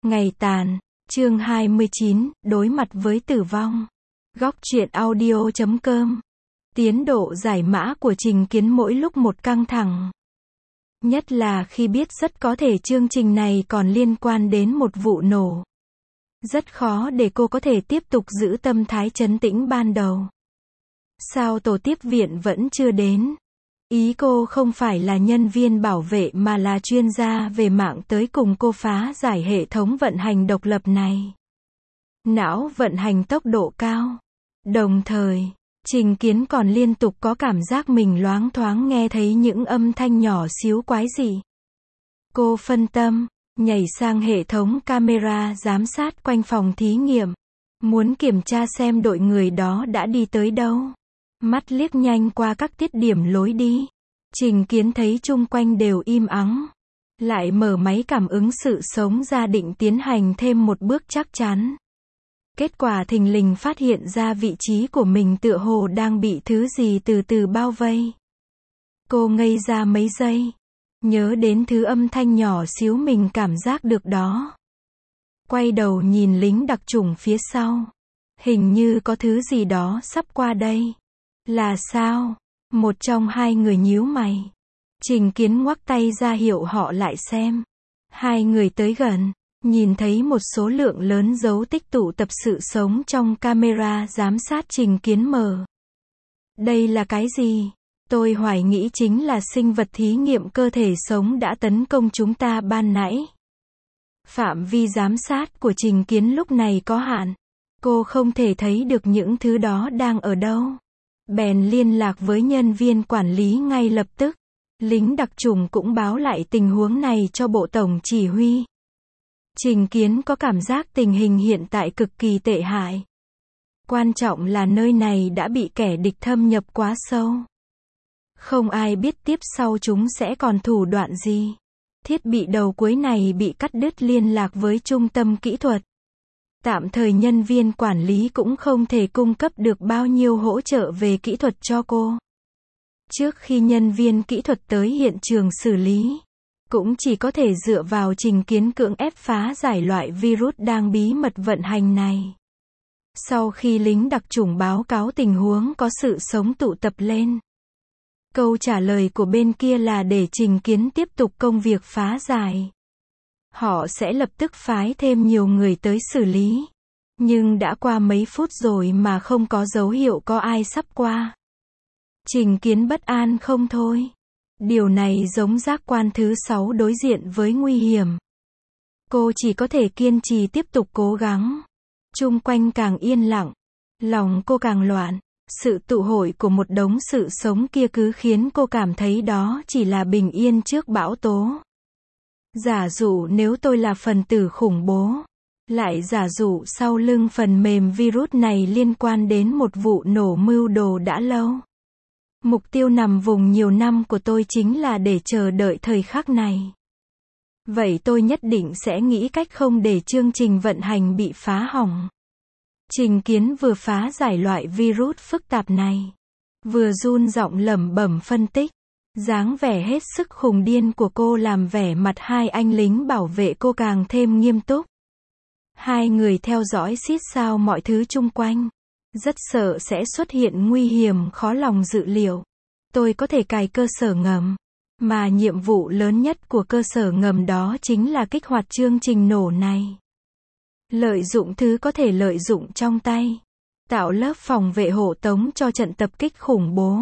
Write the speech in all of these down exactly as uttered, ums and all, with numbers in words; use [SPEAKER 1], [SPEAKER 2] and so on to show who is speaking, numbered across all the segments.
[SPEAKER 1] Ngày tàn, chương hai mươi chín, đối mặt với tử vong. Góc truyện audio chấm com. Tiến độ giải mã của Trình Kiến mỗi lúc một căng thẳng. Nhất là khi biết rất có thể chương trình này còn liên quan đến một vụ nổ. Rất khó để cô có thể tiếp tục giữ tâm thái trấn tĩnh ban đầu. Sao tổ tiếp viện vẫn chưa đến? Ý cô không phải là nhân viên bảo vệ mà là chuyên gia về mạng tới cùng cô phá giải hệ thống vận hành độc lập này. Não vận hành tốc độ cao. Đồng thời, Trình Kiến còn liên tục có cảm giác mình loáng thoáng nghe thấy những âm thanh nhỏ xíu quái dị. Cô phân tâm, nhảy sang hệ thống camera giám sát quanh phòng thí nghiệm. Muốn kiểm tra xem đội người đó đã đi tới đâu. Mắt liếc nhanh qua các tiết điểm lối đi. Trình Kiến thấy chung quanh đều im ắng. Lại mở máy cảm ứng sự sống ra định tiến hành thêm một bước chắc chắn. Kết quả thình lình phát hiện ra vị trí của mình tựa hồ đang bị thứ gì từ từ bao vây. Cô ngây ra mấy giây. Nhớ đến thứ âm thanh nhỏ xíu mình cảm giác được đó. Quay đầu nhìn lính đặc chủng phía sau. Hình như có thứ gì đó sắp qua đây. Là sao? Một trong hai người nhíu mày. Trình Kiến ngoắc tay ra hiệu họ lại xem. Hai người tới gần, nhìn thấy một số lượng lớn dấu tích tụ tập sự sống trong camera giám sát. Trình Kiến mở. Đây là cái gì? Tôi hoài nghĩ chính là sinh vật thí nghiệm cơ thể sống đã tấn công chúng ta ban nãy. Phạm vi giám sát của Trình Kiến lúc này có hạn. Cô không thể thấy được những thứ đó đang ở đâu. Bèn liên lạc với nhân viên quản lý ngay lập tức. Lính đặc chủng cũng báo lại tình huống này cho bộ tổng chỉ huy. Trình Kiến có cảm giác tình hình hiện tại cực kỳ tệ hại. Quan trọng là nơi này đã bị kẻ địch thâm nhập quá sâu. Không ai biết tiếp sau chúng sẽ còn thủ đoạn gì. Thiết bị đầu cuối này bị cắt đứt liên lạc với trung tâm kỹ thuật. Tạm thời nhân viên quản lý cũng không thể cung cấp được bao nhiêu hỗ trợ về kỹ thuật cho cô. Trước khi nhân viên kỹ thuật tới hiện trường xử lý, cũng chỉ có thể dựa vào Trình Kiến cưỡng ép phá giải loại virus đang bí mật vận hành này. Sau khi lính đặc chủng báo cáo tình huống có sự sống tụ tập lên, câu trả lời của bên kia là để Trình Kiến tiếp tục công việc phá giải. Họ sẽ lập tức phái thêm nhiều người tới xử lý. Nhưng đã qua mấy phút rồi mà không có dấu hiệu có ai sắp qua. Trình Kiến bất an không thôi. Điều này giống giác quan thứ sáu đối diện với nguy hiểm. Cô chỉ có thể kiên trì tiếp tục cố gắng. Chung quanh càng yên lặng. Lòng cô càng loạn. Sự tụ hội của một đống sự sống kia cứ khiến cô cảm thấy đó chỉ là bình yên trước bão tố. Giả dụ nếu tôi là phần tử khủng bố. Lại giả dụ sau lưng phần mềm virus này liên quan đến một vụ nổ mưu đồ đã lâu. Mục tiêu nằm vùng nhiều năm của tôi chính là để chờ đợi thời khắc này. Vậy tôi nhất định sẽ nghĩ cách không để chương trình vận hành bị phá hỏng. Trình Kiến vừa phá giải loại virus phức tạp này. Vừa run giọng lẩm bẩm phân tích. Dáng vẻ hết sức khùng điên của cô làm vẻ mặt hai anh lính bảo vệ cô càng thêm nghiêm túc. Hai người theo dõi xít sao mọi thứ chung quanh. Rất sợ sẽ xuất hiện nguy hiểm khó lòng dự liệu. Tôi có thể cài cơ sở ngầm. Mà nhiệm vụ lớn nhất của cơ sở ngầm đó chính là kích hoạt chương trình nổ này. Lợi dụng thứ có thể lợi dụng trong tay. Tạo lớp phòng vệ hộ tống cho trận tập kích khủng bố.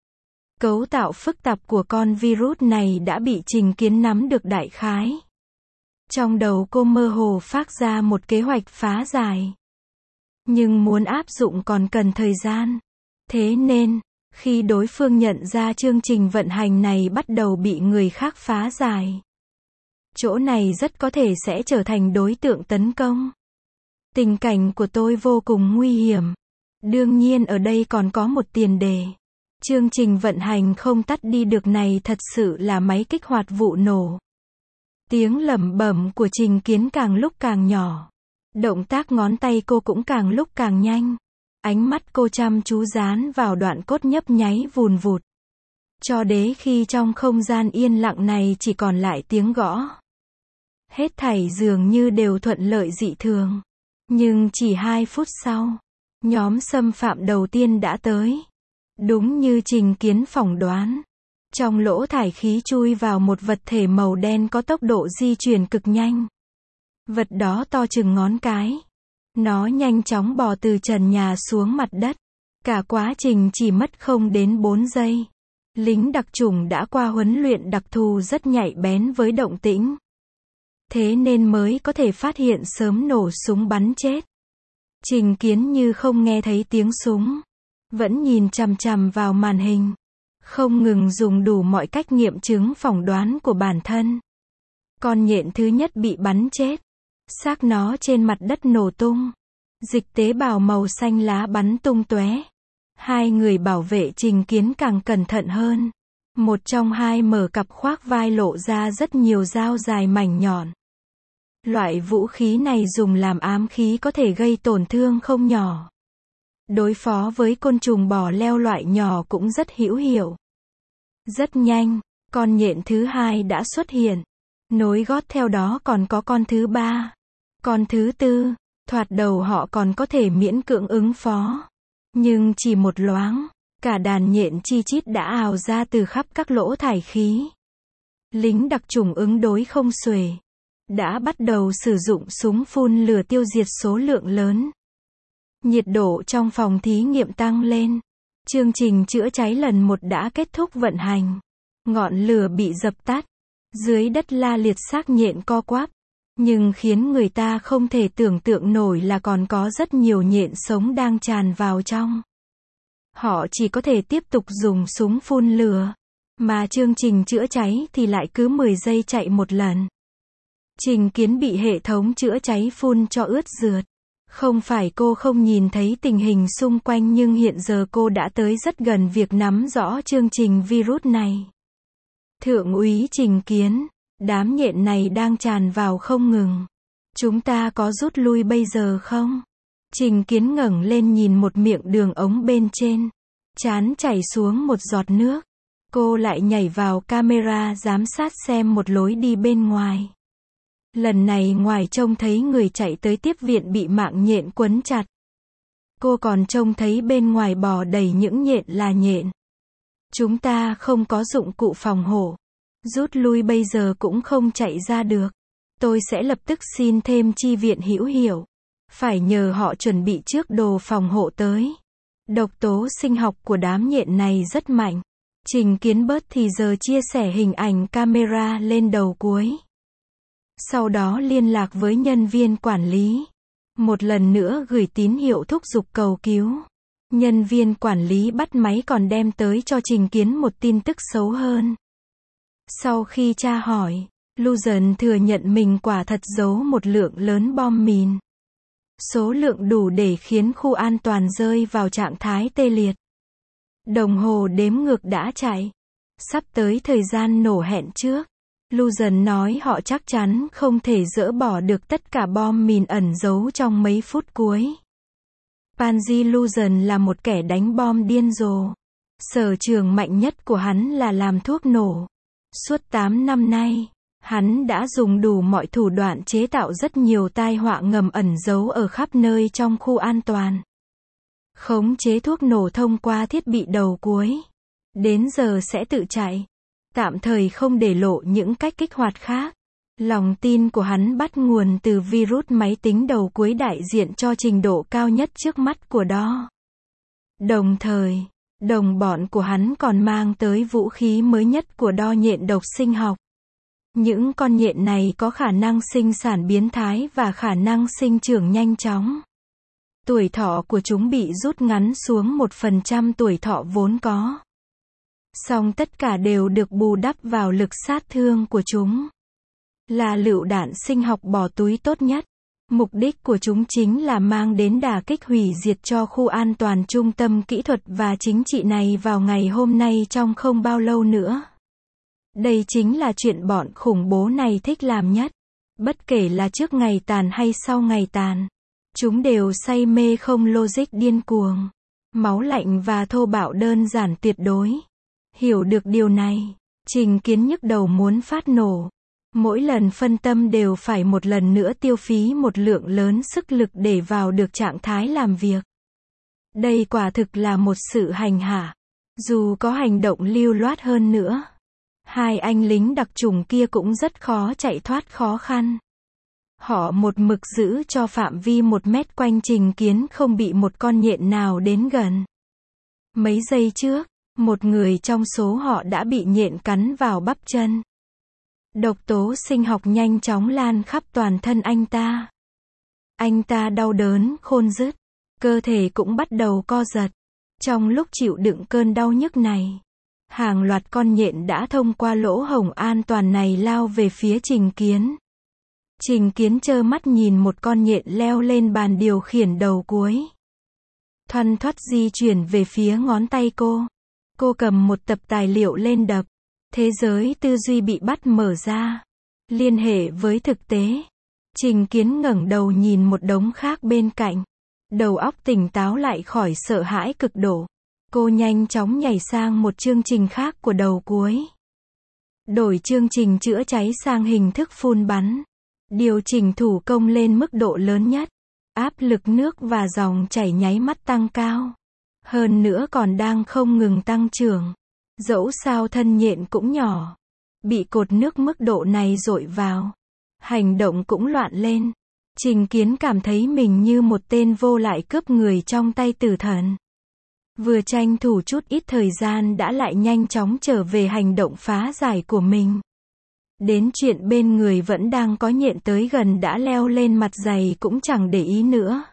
[SPEAKER 1] Cấu tạo phức tạp của con virus này đã bị Trình Kiến nắm được đại khái. Trong đầu cô mơ hồ phát ra một kế hoạch phá giải. Nhưng muốn áp dụng còn cần thời gian. Thế nên, khi đối phương nhận ra chương trình vận hành này bắt đầu bị người khác phá giải, chỗ này rất có thể sẽ trở thành đối tượng tấn công. Tình cảnh của tôi vô cùng nguy hiểm. Đương nhiên ở đây còn có một tiền đề. Chương trình vận hành không tắt đi được này thật sự là máy kích hoạt vụ nổ. Tiếng lẩm bẩm của Trình Kiến càng lúc càng nhỏ. Động tác ngón tay cô cũng càng lúc càng nhanh. Ánh mắt cô chăm chú dán vào đoạn cốt nhấp nháy vùn vụt. Cho đến khi trong không gian yên lặng này chỉ còn lại tiếng gõ. Hết thảy dường như đều thuận lợi dị thường. Nhưng chỉ hai phút sau, nhóm xâm phạm đầu tiên đã tới. Đúng như Trình Kiến phỏng đoán. Trong lỗ thải khí chui vào một vật thể màu đen có tốc độ di chuyển cực nhanh. Vật đó to chừng ngón cái. Nó nhanh chóng bò từ trần nhà xuống mặt đất. Cả quá trình chỉ mất không đến bốn giây. Lính đặc chủng đã qua huấn luyện đặc thù rất nhạy bén với động tĩnh. Thế nên mới có thể phát hiện sớm nổ súng bắn chết. Trình Kiến như không nghe thấy tiếng súng. Vẫn nhìn chằm chằm vào màn hình. Không ngừng dùng đủ mọi cách nghiệm chứng phỏng đoán của bản thân. Con nhện thứ nhất bị bắn chết. Xác nó trên mặt đất nổ tung. Dịch tế bào màu xanh lá bắn tung tóe. Hai người bảo vệ Trình Kiến càng cẩn thận hơn. Một trong hai mở cặp khoác vai lộ ra rất nhiều dao dài mảnh nhọn. Loại vũ khí này dùng làm ám khí có thể gây tổn thương không nhỏ. Đối phó với côn trùng bò leo loại nhỏ cũng rất hữu hiệu. Rất nhanh, con nhện thứ hai đã xuất hiện. Nối gót theo đó còn có con thứ ba. Con thứ tư, thoạt đầu họ còn có thể miễn cưỡng ứng phó. Nhưng chỉ một loáng, cả đàn nhện chi chít đã ào ra từ khắp các lỗ thải khí. Lính đặc chủng ứng đối không xuể. Đã bắt đầu sử dụng súng phun lửa tiêu diệt số lượng lớn. Nhiệt độ trong phòng thí nghiệm tăng lên. Chương trình chữa cháy lần một đã kết thúc vận hành. Ngọn lửa bị dập tắt. Dưới đất la liệt xác nhện co quắp. Nhưng khiến người ta không thể tưởng tượng nổi là còn có rất nhiều nhện sống đang tràn vào trong. Họ chỉ có thể tiếp tục dùng súng phun lửa. Mà chương trình chữa cháy thì lại cứ mười giây chạy một lần. Trình Kiến bị hệ thống chữa cháy phun cho ướt rượt. Không phải cô không nhìn thấy tình hình xung quanh nhưng hiện giờ cô đã tới rất gần việc nắm rõ chương trình virus này. Thượng úy Trình Kiến, đám nhện này đang tràn vào không ngừng. Chúng ta có rút lui bây giờ không? Trình Kiến ngẩng lên nhìn một miệng đường ống bên trên. Trán chảy xuống một giọt nước. Cô lại nhảy vào camera giám sát xem một lối đi bên ngoài. Lần này ngoài trông thấy người chạy tới tiếp viện bị mạng nhện quấn chặt. Cô còn trông thấy bên ngoài bò đầy những nhện là nhện. Chúng ta không có dụng cụ phòng hộ. Rút lui bây giờ cũng không chạy ra được. Tôi sẽ lập tức xin thêm chi viện hữu hiệu. Phải nhờ họ chuẩn bị trước đồ phòng hộ tới. Độc tố sinh học của đám nhện này rất mạnh. Trình Kiến bớt thì giờ chia sẻ hình ảnh camera lên đầu cuối. Sau đó liên lạc với nhân viên quản lý. Một lần nữa gửi tín hiệu thúc giục cầu cứu. Nhân viên quản lý bắt máy còn đem tới cho Trình Kiến một tin tức xấu hơn. Sau khi tra hỏi, Luzon thừa nhận mình quả thật giấu một lượng lớn bom mìn. Số lượng đủ để khiến khu an toàn rơi vào trạng thái tê liệt. Đồng hồ đếm ngược đã chạy. Sắp tới thời gian nổ hẹn trước. Luzon nói họ chắc chắn không thể dỡ bỏ được tất cả bom mìn ẩn giấu trong mấy phút cuối. Panji Luzon là một kẻ đánh bom điên rồ. Sở trường mạnh nhất của hắn là làm thuốc nổ. Suốt tám năm nay, hắn đã dùng đủ mọi thủ đoạn chế tạo rất nhiều tai họa ngầm ẩn giấu ở khắp nơi trong khu an toàn. Khống chế thuốc nổ thông qua thiết bị đầu cuối. Đến giờ sẽ tự chạy. Tạm thời không để lộ những cách kích hoạt khác. Lòng tin của hắn bắt nguồn từ virus máy tính đầu cuối đại diện cho trình độ cao nhất trước mắt của đo. Đồng thời, đồng bọn của hắn còn mang tới vũ khí mới nhất của đo nhện độc sinh học. Những con nhện này có khả năng sinh sản biến thái và khả năng sinh trưởng nhanh chóng. Tuổi thọ của chúng bị rút ngắn xuống một phần trăm tuổi thọ vốn có. Song tất cả đều được bù đắp vào lực sát thương của chúng. Là lựu đạn sinh học bỏ túi tốt nhất. Mục đích của chúng chính là mang đến đả kích hủy diệt cho khu an toàn trung tâm kỹ thuật và chính trị này vào ngày hôm nay trong không bao lâu nữa. Đây chính là chuyện bọn khủng bố này thích làm nhất. Bất kể là trước ngày tàn hay sau ngày tàn. Chúng đều say mê không logic điên cuồng. Máu lạnh và thô bạo đơn giản tuyệt đối. Hiểu được điều này, Trình Kiến nhức đầu muốn phát nổ. Mỗi lần phân tâm đều phải một lần nữa tiêu phí một lượng lớn sức lực để vào được trạng thái làm việc. Đây quả thực là một sự hành hạ. Dù có hành động lưu loát hơn nữa, hai anh lính đặc chủng kia cũng rất khó chạy thoát khó khăn. Họ một mực giữ cho phạm vi một mét quanh Trình Kiến không bị một con nhện nào đến gần. Mấy giây trước, một người trong số họ đã bị nhện cắn vào bắp chân. Độc tố sinh học nhanh chóng lan khắp toàn thân anh ta. Anh ta đau đớn khôn dứt, cơ thể cũng bắt đầu co giật. Trong lúc chịu đựng cơn đau nhức này, hàng loạt con nhện đã thông qua lỗ hổng an toàn này lao về phía Trình Kiến. Trình Kiến trơ mắt nhìn một con nhện leo lên bàn điều khiển đầu cuối. Thoăn thoắt di chuyển về phía ngón tay cô. Cô cầm một tập tài liệu lên đập. Thế giới tư duy bị bắt mở ra. Liên hệ với thực tế. Trình Kiến ngẩng đầu nhìn một đống khác bên cạnh. Đầu óc tỉnh táo lại khỏi sợ hãi cực độ. Cô nhanh chóng nhảy sang một chương trình khác của đầu cuối. Đổi chương trình chữa cháy sang hình thức phun bắn. Điều chỉnh thủ công lên mức độ lớn nhất. Áp lực nước và dòng chảy nháy mắt tăng cao. Hơn nữa còn đang không ngừng tăng trưởng. Dẫu sao thân nhện cũng nhỏ. Bị cột nước mức độ này dội vào. Hành động cũng loạn lên. Trình Kiến cảm thấy mình như một tên vô lại cướp người trong tay tử thần. Vừa tranh thủ chút ít thời gian đã lại nhanh chóng trở về hành động phá giải của mình. Đến chuyện bên người vẫn đang có nhện tới gần đã leo lên mặt giày cũng chẳng để ý nữa.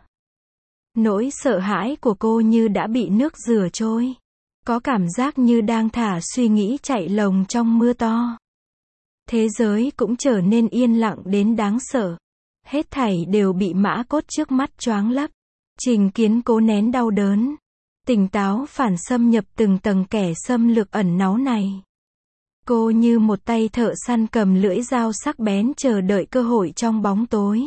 [SPEAKER 1] Nỗi sợ hãi của cô như đã bị nước rửa trôi. Có cảm giác như đang thả suy nghĩ chạy lồng trong mưa to. Thế giới cũng trở nên yên lặng đến đáng sợ. Hết thảy đều bị mã cốt trước mắt choáng lấp. Trình Kiến cố nén đau đớn. Tỉnh táo phản xâm nhập từng tầng kẻ xâm lược ẩn náu này. Cô như một tay thợ săn cầm lưỡi dao sắc bén chờ đợi cơ hội trong bóng tối.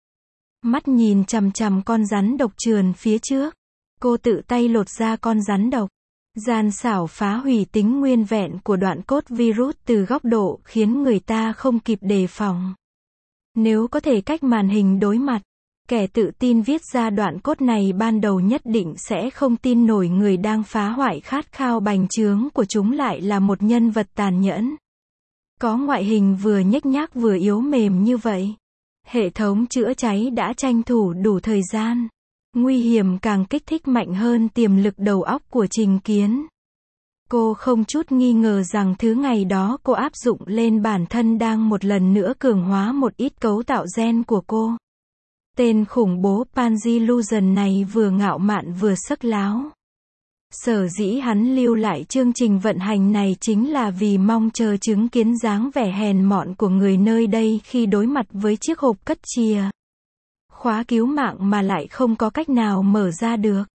[SPEAKER 1] Mắt nhìn chằm chằm con rắn độc trườn phía trước. Cô tự tay lột ra con rắn độc. Gian xảo phá hủy tính nguyên vẹn của đoạn cốt virus từ góc độ khiến người ta không kịp đề phòng. Nếu có thể cách màn hình đối mặt, kẻ tự tin viết ra đoạn cốt này ban đầu nhất định sẽ không tin nổi người đang phá hoại khát khao bành trướng của chúng lại là một nhân vật tàn nhẫn. Có ngoại hình vừa nhếch nhác vừa yếu mềm như vậy. Hệ thống chữa cháy đã tranh thủ đủ thời gian. Nguy hiểm càng kích thích mạnh hơn tiềm lực đầu óc của Trình Kiến. Cô không chút nghi ngờ rằng thứ ngày đó cô áp dụng lên bản thân đang một lần nữa cường hóa một ít cấu tạo gen của cô. Tên khủng bố Panzilusion này vừa ngạo mạn vừa sắc láo. Sở dĩ hắn lưu lại chương trình vận hành này chính là vì mong chờ chứng kiến dáng vẻ hèn mọn của người nơi đây khi đối mặt với chiếc hộp cất chìa khóa cứu mạng mà lại không có cách nào mở ra được.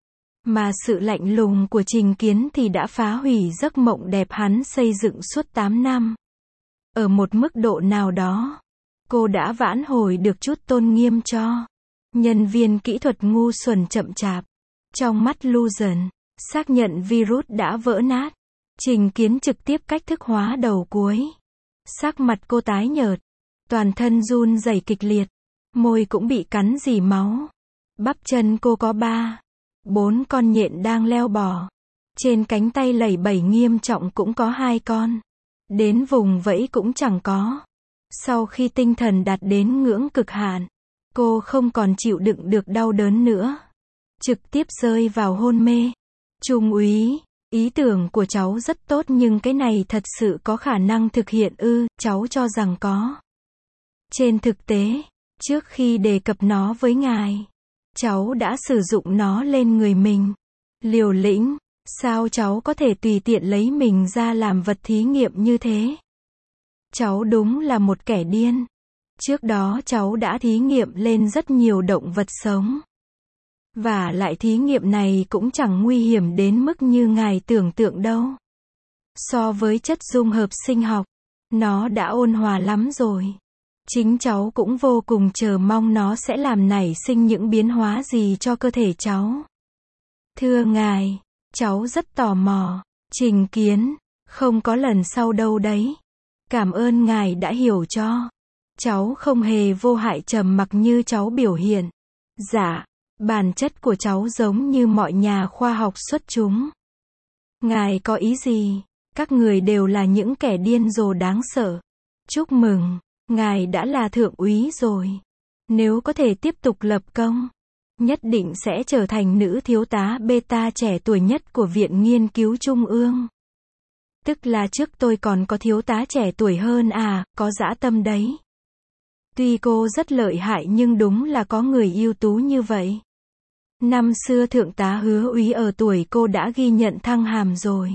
[SPEAKER 1] Mà sự lạnh lùng của Trình Kiến thì đã phá hủy giấc mộng đẹp hắn xây dựng suốt tám năm. Ở một mức độ nào đó, cô đã vãn hồi được chút tôn nghiêm cho nhân viên kỹ thuật ngu xuẩn chậm chạp. Trong mắt Lusion, xác nhận virus đã vỡ nát. Trình Kiến trực tiếp cách thức hóa đầu cuối. Sắc mặt cô tái nhợt, toàn thân run rẩy kịch liệt, môi cũng bị cắn rỉ máu. Bắp chân cô có ba, bốn con nhện đang leo bò. Trên cánh tay lẩy bẩy nghiêm trọng cũng có hai con. Đến vùng vẫy cũng chẳng có. Sau khi tinh thần đạt đến ngưỡng cực hạn, cô không còn chịu đựng được đau đớn nữa. Trực tiếp rơi vào hôn mê. Trung úy, ý tưởng của cháu rất tốt nhưng cái này thật sự có khả năng thực hiện ư? Cháu cho rằng có. Trên thực tế, trước khi đề cập nó với ngài, cháu đã sử dụng nó lên người mình. Liều lĩnh, sao cháu có thể tùy tiện lấy mình ra làm vật thí nghiệm như thế? Cháu đúng là một kẻ điên. Trước đó cháu đã thí nghiệm lên rất nhiều động vật sống. Và lại thí nghiệm này cũng chẳng nguy hiểm đến mức như ngài tưởng tượng đâu. So với chất dung hợp sinh học, nó đã ôn hòa lắm rồi. Chính cháu cũng vô cùng chờ mong nó sẽ làm nảy sinh những biến hóa gì cho cơ thể cháu. Thưa ngài, cháu rất tò mò. Trình Kiến, không có lần sau đâu đấy. Cảm ơn ngài đã hiểu cho. Cháu không hề vô hại trầm mặc như cháu biểu hiện. Dạ, bản chất của cháu giống như mọi nhà khoa học xuất chúng. Ngài có ý gì? Các người đều là những kẻ điên rồ đáng sợ. Chúc mừng, ngài đã là thượng úy rồi. Nếu có thể tiếp tục lập công, nhất định sẽ trở thành nữ thiếu tá beta trẻ tuổi nhất của Viện Nghiên cứu Trung ương. Tức là trước tôi còn có thiếu tá trẻ tuổi hơn à, có dã tâm đấy. Tuy cô rất lợi hại nhưng đúng là có người ưu tú như vậy. Năm xưa thượng tá Hứa úy ở tuổi cô đã ghi nhận thăng hàm rồi.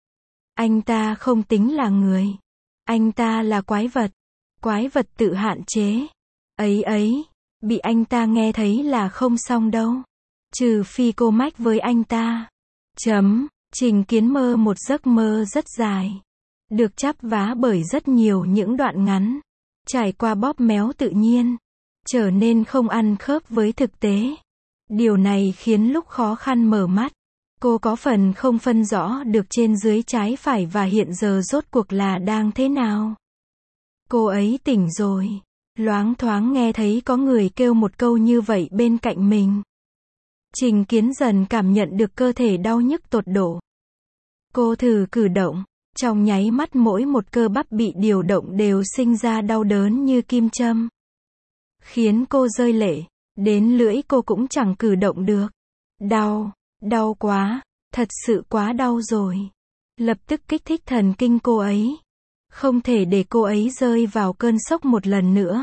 [SPEAKER 1] Anh ta không tính là người. Anh ta là quái vật. Quái vật tự hạn chế. Ấy ấy, bị anh ta nghe thấy là không xong đâu. Trừ phi cô mách với anh ta. Chấm, Trình Kiến mơ một giấc mơ rất dài. Được chắp vá bởi rất nhiều những đoạn ngắn. Trải qua bóp méo tự nhiên. Trở nên không ăn khớp với thực tế. Điều này khiến lúc khó khăn mở mắt. Cô có phần không phân rõ được trên dưới trái phải và hiện giờ rốt cuộc là đang thế nào. Cô ấy tỉnh rồi. Loáng thoáng nghe thấy có người kêu một câu như vậy bên cạnh mình. Trình Kiến dần cảm nhận được cơ thể đau nhức tột độ. Cô thử cử động. Trong nháy mắt mỗi một cơ bắp bị điều động đều sinh ra đau đớn như kim châm. Khiến cô rơi lệ. Đến lưỡi cô cũng chẳng cử động được. Đau. Đau quá. Thật sự quá đau rồi. Lập tức kích thích thần kinh cô ấy. Không thể để cô ấy rơi vào cơn sốc một lần nữa.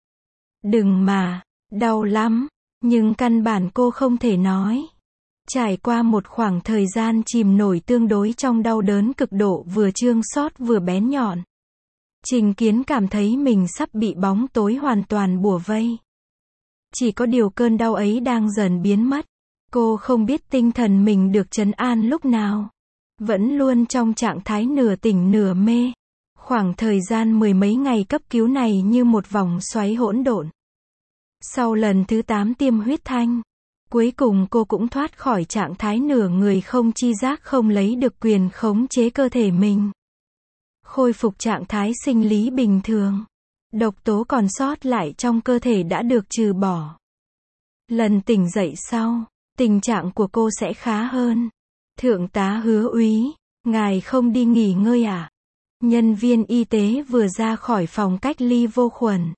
[SPEAKER 1] Đừng mà. Đau lắm. Nhưng căn bản cô không thể nói. Trải qua một khoảng thời gian chìm nổi tương đối trong đau đớn cực độ vừa chương xót vừa bén nhọn. Trình Kiến cảm thấy mình sắp bị bóng tối hoàn toàn bủa vây. Chỉ có điều cơn đau ấy đang dần biến mất. Cô không biết tinh thần mình được trấn an lúc nào. Vẫn luôn trong trạng thái nửa tỉnh nửa mê. Khoảng thời gian mười mấy ngày cấp cứu này như một vòng xoáy hỗn độn. Sau lần thứ tám tiêm huyết thanh, cuối cùng cô cũng thoát khỏi trạng thái nửa người không chi giác, không lấy được quyền khống chế cơ thể mình. Khôi phục trạng thái sinh lý bình thường. Độc tố còn sót lại trong cơ thể đã được trừ bỏ. Lần tỉnh dậy sau, tình trạng của cô sẽ khá hơn. Thượng tá Hứa úy, ngài không đi nghỉ ngơi à? Nhân viên y tế vừa ra khỏi phòng cách ly vô khuẩn.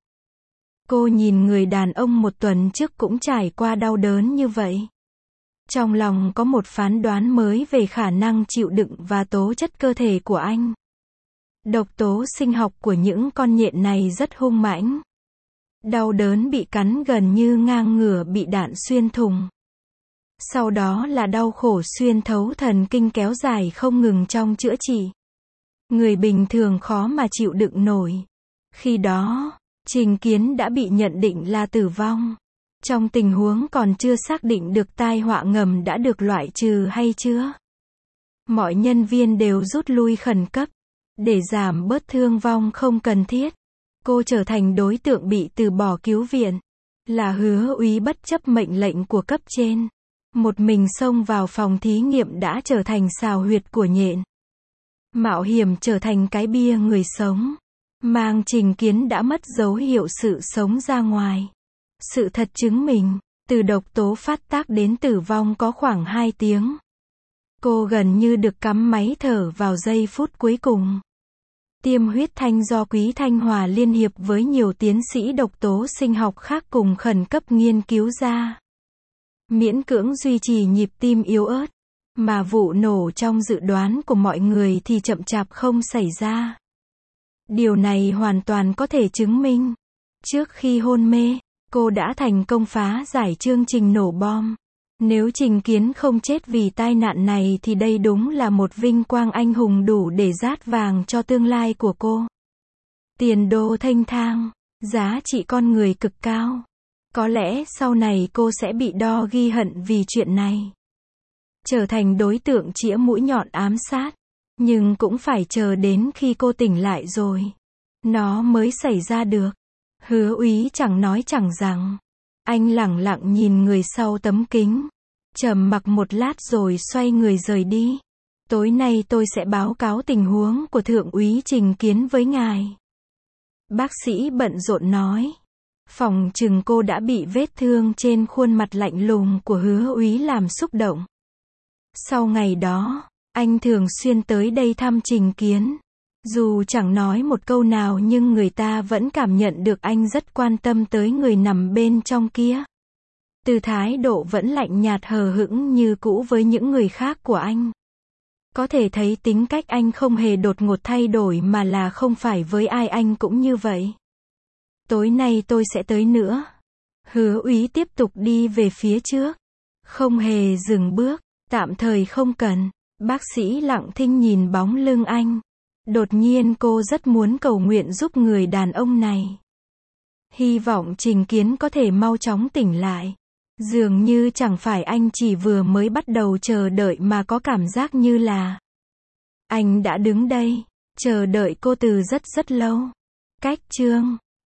[SPEAKER 1] Cô nhìn người đàn ông một tuần trước cũng trải qua đau đớn như vậy. Trong lòng có một phán đoán mới về khả năng chịu đựng và tố chất cơ thể của anh. Độc tố sinh học của những con nhện này rất hung mãnh. Đau đớn bị cắn gần như ngang ngửa bị đạn xuyên thủng. Sau đó là đau khổ xuyên thấu thần kinh kéo dài không ngừng trong chữa trị. Người bình thường khó mà chịu đựng nổi. Khi đó, Trình Kiến đã bị nhận định là tử vong. Trong tình huống còn chưa xác định được tai họa ngầm đã được loại trừ hay chưa. Mọi nhân viên đều rút lui khẩn cấp. Để giảm bớt thương vong không cần thiết. Cô trở thành đối tượng bị từ bỏ cứu viện. Là Hứa úy bất chấp mệnh lệnh của cấp trên. Một mình xông vào phòng thí nghiệm đã trở thành sào huyệt của nhện. Mạo hiểm trở thành cái bia người sống. Mang Trình Kiến đã mất dấu hiệu sự sống ra ngoài. Sự thật chứng minh, từ độc tố phát tác đến tử vong có khoảng hai tiếng. Cô gần như được cắm máy thở vào giây phút cuối cùng. Tiêm huyết thanh do Quý Thanh Hòa liên hiệp với nhiều tiến sĩ độc tố sinh học khác cùng khẩn cấp nghiên cứu ra. Miễn cưỡng duy trì nhịp tim yếu ớt. Mà vụ nổ trong dự đoán của mọi người thì chậm chạp không xảy ra. Điều này hoàn toàn có thể chứng minh. Trước khi hôn mê, cô đã thành công phá giải chương trình nổ bom. Nếu Trình Kiến không chết vì tai nạn này thì đây đúng là một vinh quang anh hùng đủ để dát vàng cho tương lai của cô. Tiền đồ thênh thang, giá trị con người cực cao. Có lẽ sau này cô sẽ bị đo ghi hận vì chuyện này. Trở thành đối tượng chĩa mũi nhọn ám sát. Nhưng cũng phải chờ đến khi cô tỉnh lại rồi. Nó mới xảy ra được. Hứa úy chẳng nói chẳng rằng. Anh lẳng lặng nhìn người sau tấm kính. Trầm mặc một lát rồi xoay người rời đi. Tối nay tôi sẽ báo cáo tình huống của Thượng úy Trình Kiến với ngài. Bác sĩ bận rộn nói. Phỏng chừng cô đã bị vết thương trên khuôn mặt lạnh lùng của Hứa úy làm xúc động. Sau ngày đó, anh thường xuyên tới đây thăm Trình Kiến. Dù chẳng nói một câu nào nhưng người ta vẫn cảm nhận được anh rất quan tâm tới người nằm bên trong kia. Từ thái độ vẫn lạnh nhạt hờ hững như cũ với những người khác của anh. Có thể thấy tính cách anh không hề đột ngột thay đổi mà là không phải với ai anh cũng như vậy. Tối nay tôi sẽ tới nữa. Hứa úy tiếp tục đi về phía trước. Không hề dừng bước, tạm thời không cần. Bác sĩ lặng thinh nhìn bóng lưng anh. Đột nhiên cô rất muốn cầu nguyện giúp người đàn ông này. Hy vọng Trình Kiến có thể mau chóng tỉnh lại. Dường như chẳng phải anh chỉ vừa mới bắt đầu chờ đợi mà có cảm giác như là anh đã đứng đây, chờ đợi cô từ rất rất lâu. Cách chương